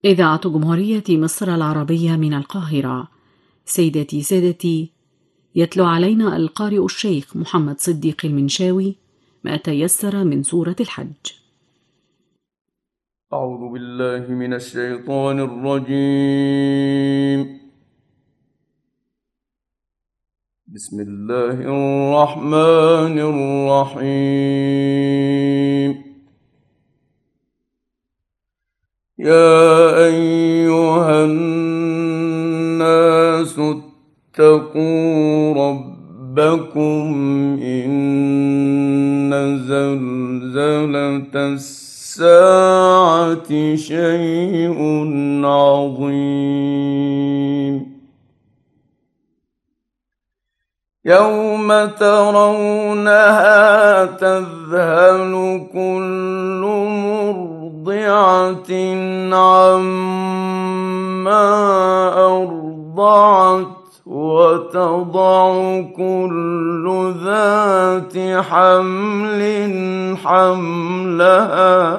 إذاعة جمهورية مصر العربية من القاهرة. سيداتي سادتي، يتلو علينا القارئ الشيخ محمد صديق المنشاوي ما تيسر من سورة الحج. أعوذ بالله من الشيطان الرجيم. بسم الله الرحمن الرحيم. يا أيها الناس اتقوا ربكم إن زلزلة الساعة شيء عظيم. يوم ترونها تذهل كل مرضعة عما أرضعت وتضع كل ذات حمل حملها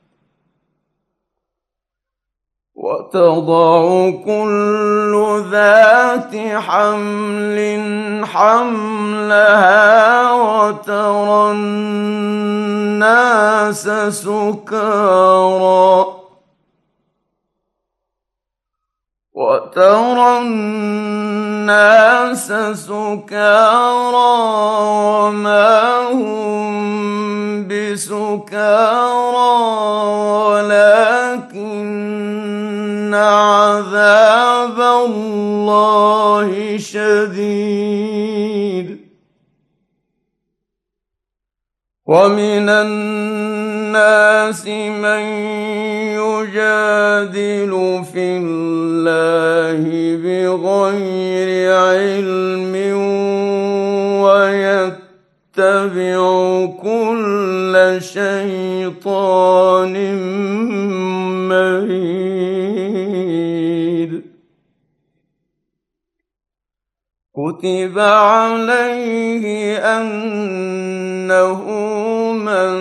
وترى الناس سكارى وما هم بسكارى ولكن عذاب الله شديد. ومن الناس من يجادل في الله بغير علم ويتبع كل شيطان مريد. كتب عليه أنه من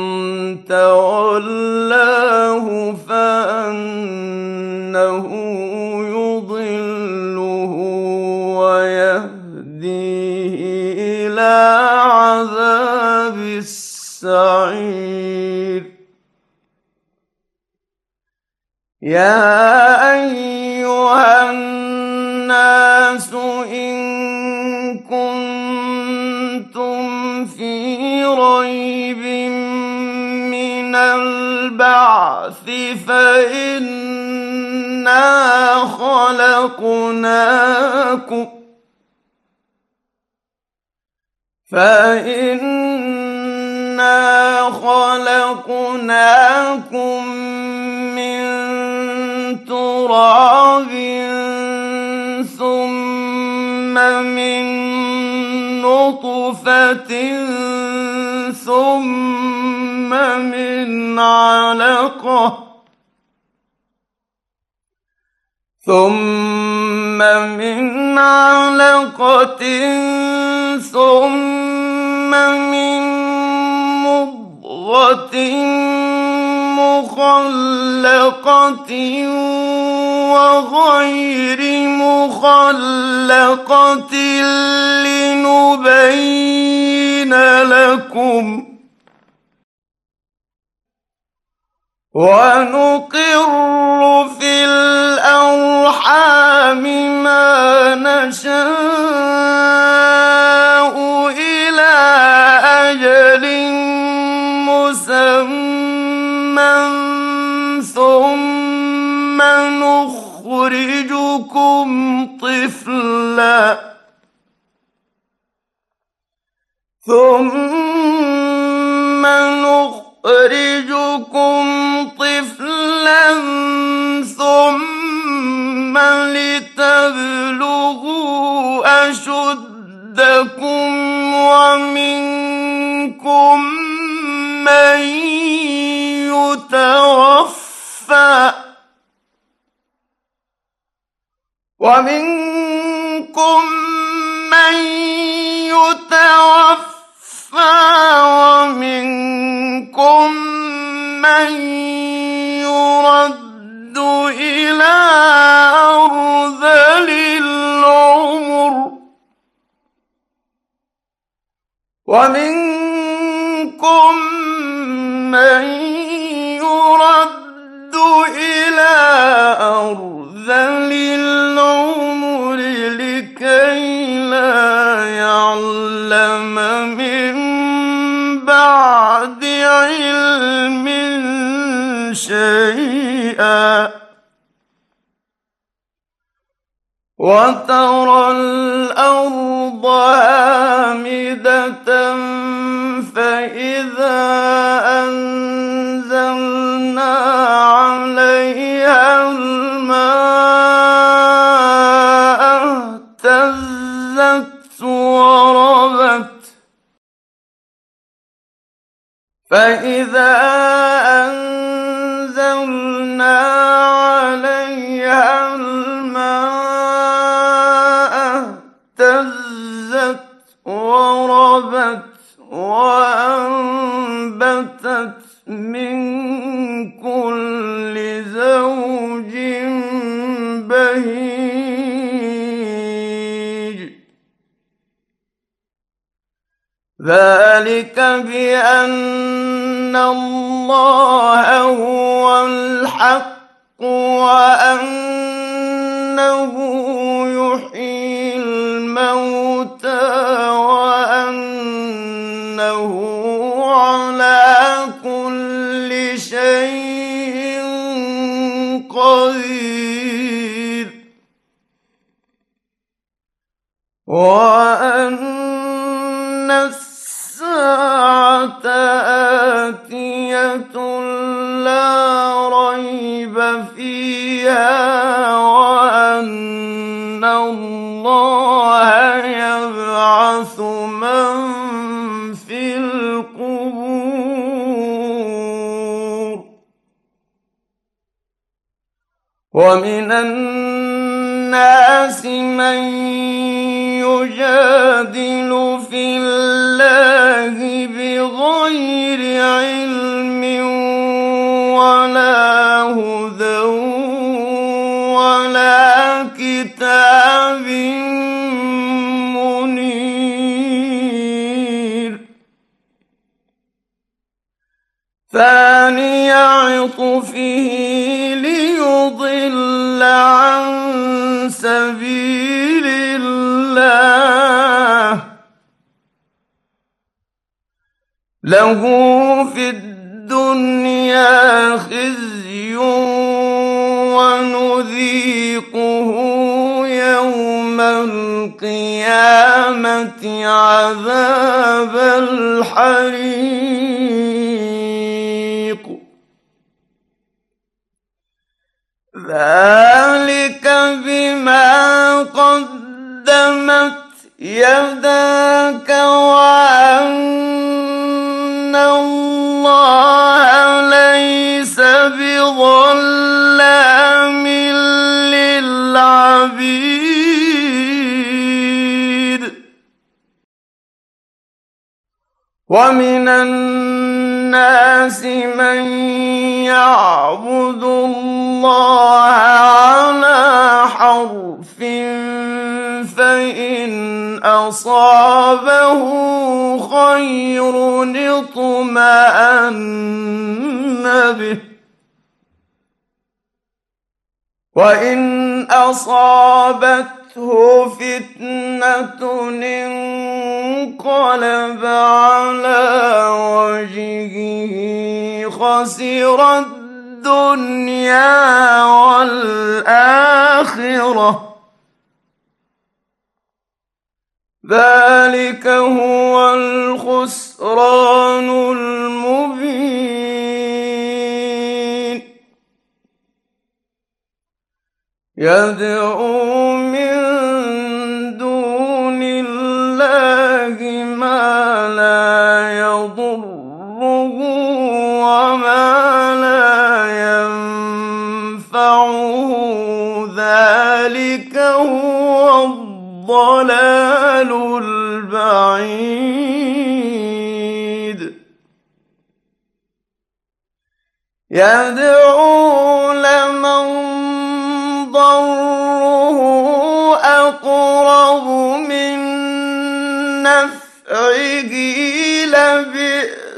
تولاه فأنه يضله ويهديه إلى عذاب السعير. يا أيها الناس إن كنتم في ريب من البعث فإنا خلقناكم من تراب ثم من نطفة ثم من علقة ثم من مضغة مخلقة وغير مخلقة لنبين لكم ونقر في الأرحام ما نشاء إلى أجل مسمى ثم نخرجكم طفلا ثم لتبلغوا أشدكم ومنكم من يتوفى ومنكم من يرد ومنكم من يرد إلى أرذل العمر لكي لا يعلم من بعد علم شيئا وترى الأرض هامدة فإذا أنزلنا عليها الماء اهتزت وربت وأنبتت من كل زوج بهيج ذلك بأن الله هو الحق وأنه يحيي الموتى وأنه على كل شيء قدير وأن الساعة آتية لا ريب فيها وأن الله يبعث من في القبور ومن الناس من يجادل في الله بغير علم ولا هدى ولا كتاب منير ثاني عطفه ليضل عن سبيل الله له في الدنيا خزي ونذيقه يوم القيامة عذاب الحريق ذلك بما قدمت يداك وأن الله ليس بظلام للعبيد ومن الناس من يعبد الله على حرف فإن أصابه خير اطمأن به وإن أصابته فتنة انقلب على وجهه خسر الدنيا والآخرة ذلك هو الخسران المبين يدعو من دون الله ما لا يضره وما لا ينفعه ذلك هو الضلال البعيد يدعو لمن ضره أقرب من نفعه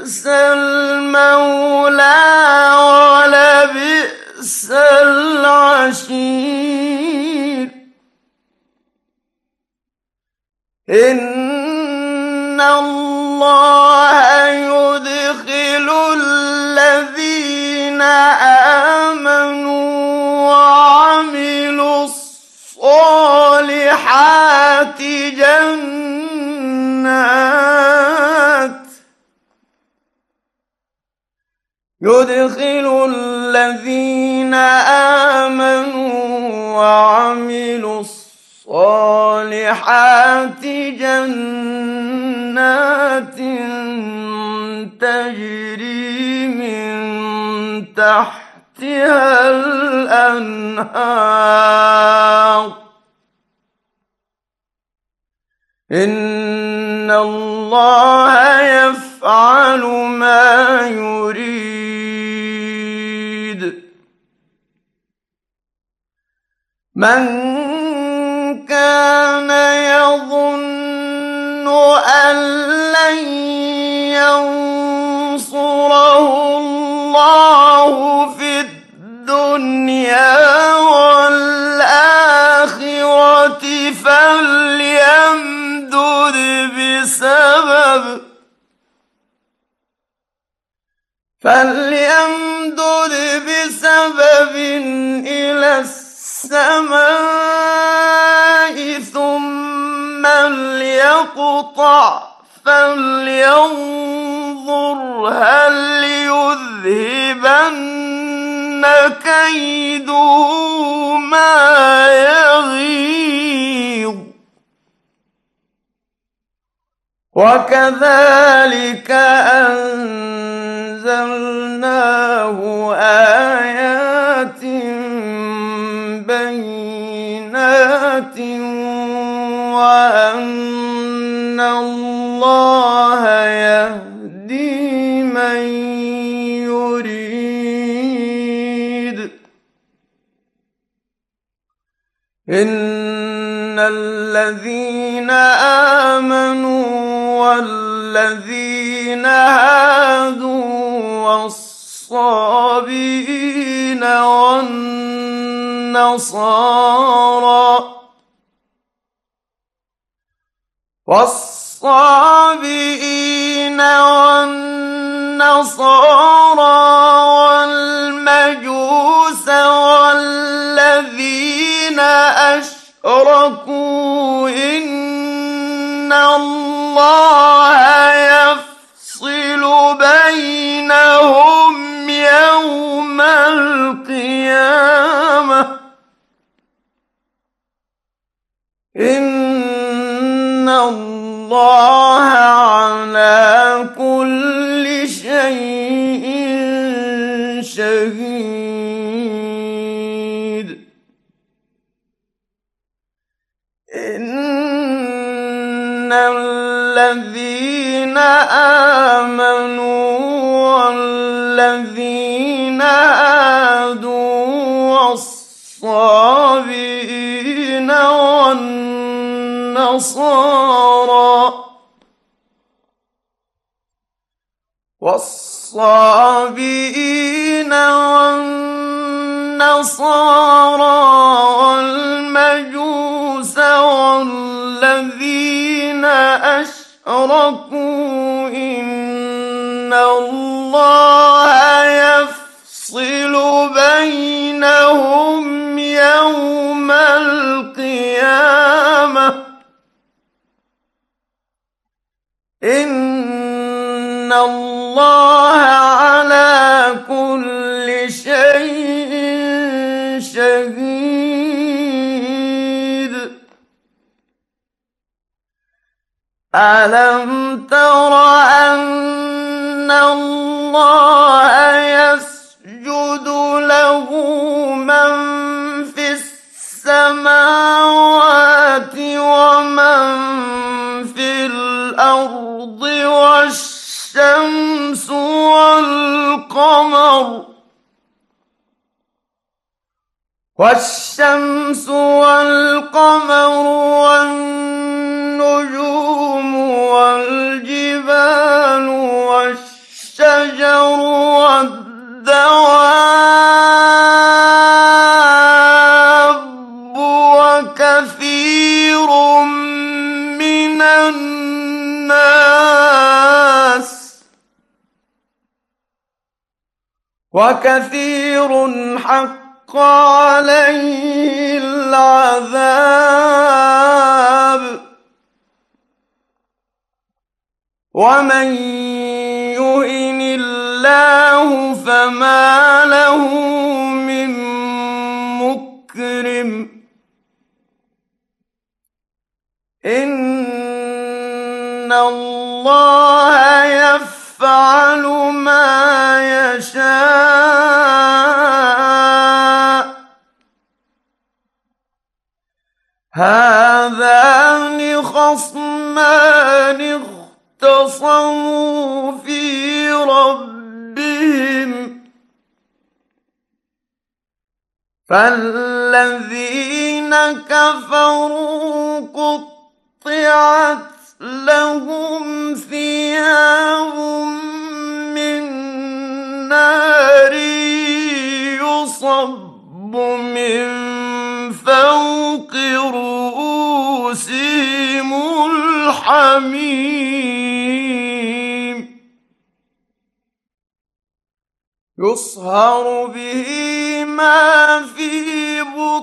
بئس المولى ولبئس العشير. إن الله يدخل الذين آمنوا وعملوا الصالحات يدخل الذين آمنوا وعملوا الصالحات جنات تجري من تحتها الأنهار. إن الله يفعل ما يريد. من كان يظن أن لن ينصره الله في الدنيا والآخرة فليمدد بسبب إلى السماء ثم ليقطع فلينظر هل يذهبن كيده ما يغيظ. وكذلك أنزلناه آيات بينات وأن الله يهدي من يريد. إن الذين آمنوا والذين هادوا والصابئين والنصارى والمجوس والذين أشركوا إن الله يفصل بينهم يوم القيامة. إن الله على كل شيء شهيد. إن الذين آمنوا والذين هادوا والصابئين والنصارى والمجوس والذين أشركوا إن الله يفصل بينهم يوم القيامة. إن الله على كل شيء شهيد. ألم تر أن الله يسجد له من في السماوات ومن في الأرض والشمس والقمر والنجوم والجبال والشجر وكثير حق عليه العذاب ومن يهن الله فما له من مكرم إن الله يفعل ما يشاء هذان خصمان اختصموا في ربهم فالذين كفروا قطعت لهم ثياب من نار يصب من فوق رؤوسهم الحميم يصهر به ما في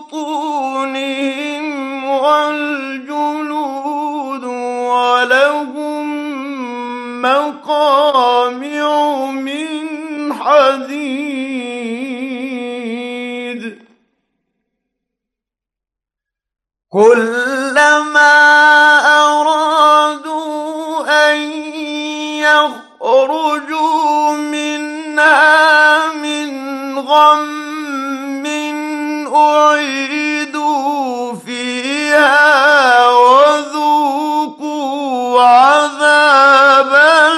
بطونهم والجلود ولهم مقامع من حديد كلما أرادوا أن يخرجوا منها من غم أعيدوا فيها وذوقوا عذاب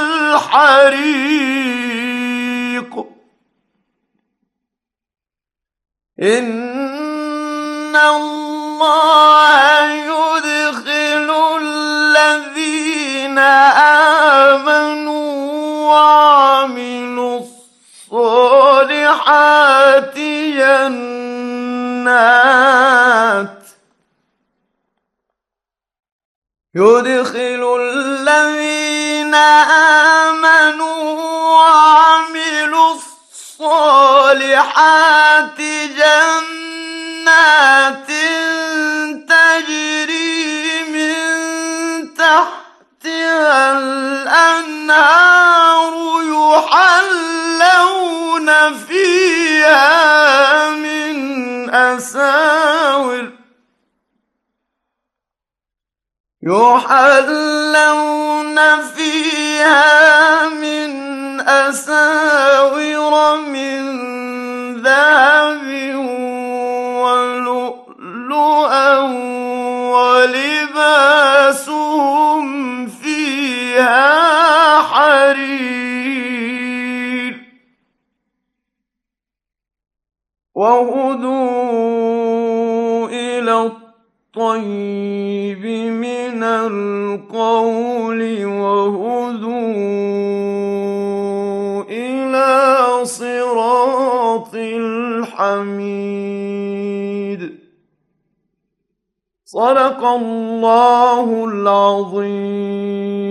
الحريق إن الله يدخل الذين آمنوا وعملوا الصالحات يدخل الذين آمنوا وعملوا الصالحات جنات تجري من تحتها الأنهار يحلون فيها من أساور من ذهب ولؤلؤا ولباسهم فيها حرير وهدوا إلى الطيب من القول وهدوا إلى صراط الحميد صدق الله العظيم.